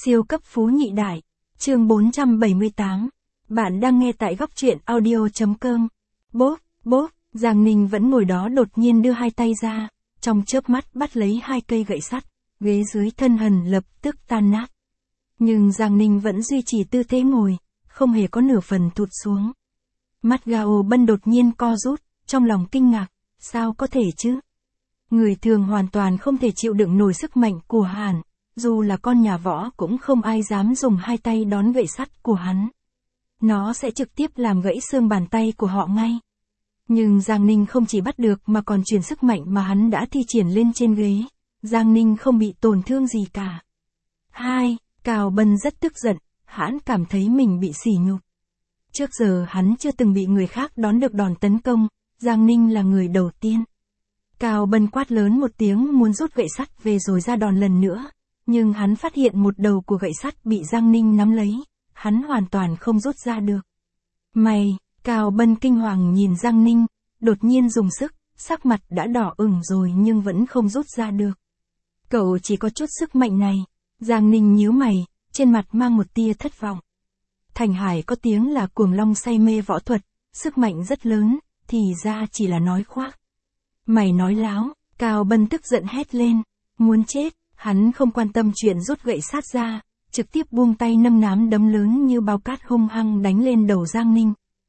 Siêu cấp phú nhị đại. Chương 478. Bạn đang nghe tại góc truyện audio.com. Bốp, bốp, Giang Ninh vẫn ngồi đó đột nhiên đưa hai tay ra, trong chớp mắt bắt lấy hai cây gậy sắt, ghế dưới thân Hần lập tức tan nát. Nhưng Giang Ninh vẫn duy trì tư thế ngồi, không hề có nửa phần thụt xuống. Mắt Gao Bân đột nhiên co rút, trong lòng kinh ngạc, sao có thể chứ? Người thường hoàn toàn không thể chịu đựng nổi sức mạnh của hắn, dù là con nhà võ cũng không ai dám dùng hai tay đón gậy sắt của hắn. Nó sẽ trực tiếp làm gãy xương bàn tay của họ ngay. Nhưng Giang Ninh không chỉ bắt được mà còn truyền sức mạnh mà hắn đã thi triển lên trên ghế. Giang Ninh không bị tổn thương gì cả. Cao Bân rất tức giận, hắn cảm thấy mình bị sỉ nhục. Trước giờ hắn chưa từng bị người khác đón được đòn tấn công, Giang Ninh là người đầu tiên. Cao Bân quát lớn một tiếng muốn rút gậy sắt về rồi ra đòn lần nữa, nhưng hắn phát hiện một đầu của gậy sắt bị Giang Ninh nắm lấy, hắn hoàn toàn không rút ra được. Cao Bân kinh hoàng nhìn Giang Ninh, đột nhiên dùng sức, sắc mặt đã đỏ ửng rồi nhưng vẫn không rút ra được. Cậu chỉ có chút sức mạnh này. Giang Ninh nhíu mày, trên mặt mang một tia thất vọng. Thành Hải có tiếng là cuồng long say mê võ thuật, sức mạnh rất lớn, thì ra chỉ là nói khoác. Mày nói láo, Cao Bân tức giận hét lên, muốn chết, hắn không quan tâm chuyện rút gậy sắt ra, trực tiếp buông tay nâng nắm đấm lớn như bao cát hung hăng đánh lên đầu Giang Ninh.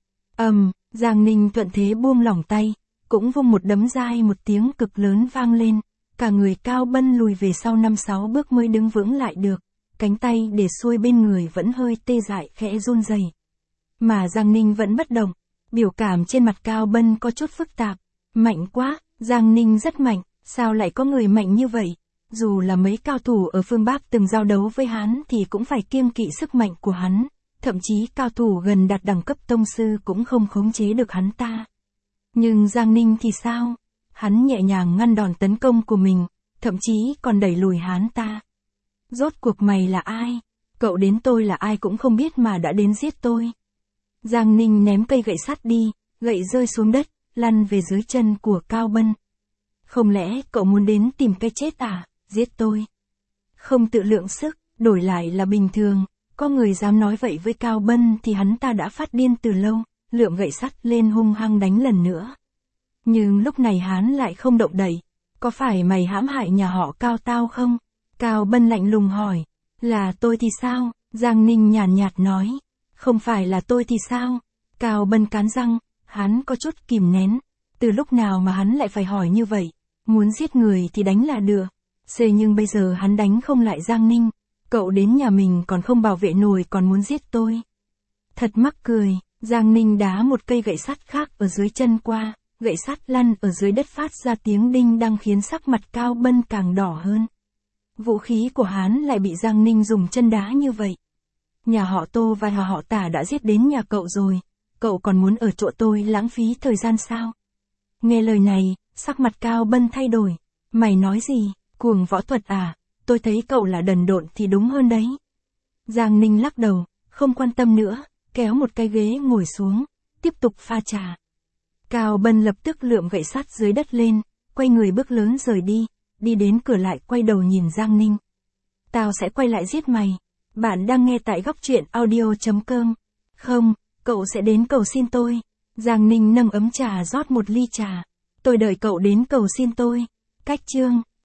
Giang Ninh thuận thế buông lỏng tay, cũng vung một đấm dai một tiếng cực lớn vang lên, cả người Cao Bân lùi về sau 5-6 bước mới đứng vững lại được, cánh tay để xuôi bên người vẫn hơi tê dại khẽ run rẩy. Mà Giang Ninh vẫn bất động, biểu cảm trên mặt Cao Bân có chút phức tạp, mạnh quá, Giang Ninh rất mạnh, sao lại có người mạnh như vậy? Dù là mấy cao thủ ở phương Bắc từng giao đấu với hắn thì cũng phải kiêng kỵ sức mạnh của hắn, thậm chí cao thủ gần đạt đẳng cấp tông sư cũng không khống chế được hắn ta. Nhưng Giang Ninh thì sao? Hắn nhẹ nhàng ngăn đòn tấn công của mình, thậm chí còn đẩy lùi hắn ta. Rốt cuộc mày là ai? Cậu đến tôi là ai cũng không biết mà đã đến giết tôi. Giang Ninh ném cây gậy sắt đi, gậy rơi xuống đất, lăn về dưới chân của Cao Bân. Không lẽ cậu muốn đến tìm cái chết à? Giết tôi. Không tự lượng sức, đổi lại là bình thường, có người dám nói vậy với Cao Bân thì hắn ta đã phát điên từ lâu, lượm gậy sắt lên hung hăng đánh lần nữa. Nhưng lúc này hắn lại không động đậy. Có phải mày hãm hại nhà họ Cao tao không? Cao Bân lạnh lùng hỏi. Là tôi thì sao? Giang Ninh nhàn nhạt nói. Không phải là tôi thì sao? Cao Bân cắn răng, hắn có chút kìm nén. Từ lúc nào mà hắn lại phải hỏi như vậy? Muốn giết người thì đánh là được. Nhưng bây giờ hắn đánh không lại Giang Ninh. Cậu đến nhà mình còn không bảo vệ nổi còn muốn giết tôi. Thật mắc cười, Giang Ninh đá một cây gậy sắt khác ở dưới chân qua. Gậy sắt lăn ở dưới đất phát ra tiếng đinh đang khiến sắc mặt Cao Bân càng đỏ hơn. Vũ khí của hắn lại bị Giang Ninh dùng chân đá như vậy. Nhà họ Tô và nhà họ Tả đã giết đến nhà cậu rồi, cậu còn muốn ở chỗ tôi lãng phí thời gian sao? Nghe lời này, sắc mặt Cao Bân thay đổi. Mày nói gì, cuồng võ thuật à? Tôi thấy cậu là đần độn thì đúng hơn đấy. Giang Ninh lắc đầu, không quan tâm nữa, kéo một cái ghế ngồi xuống, tiếp tục pha trà. Cao Bân lập tức lượm gậy sắt dưới đất lên, quay người bước lớn rời đi, đi đến cửa lại quay đầu nhìn Giang Ninh. Tao sẽ quay lại giết mày. Bạn đang nghe tại góc truyện audio.com. Không, cậu sẽ đến cầu xin tôi. Giang Ninh nâng ấm trà rót một ly trà. Tôi đợi cậu đến cầu xin tôi. Cách chương.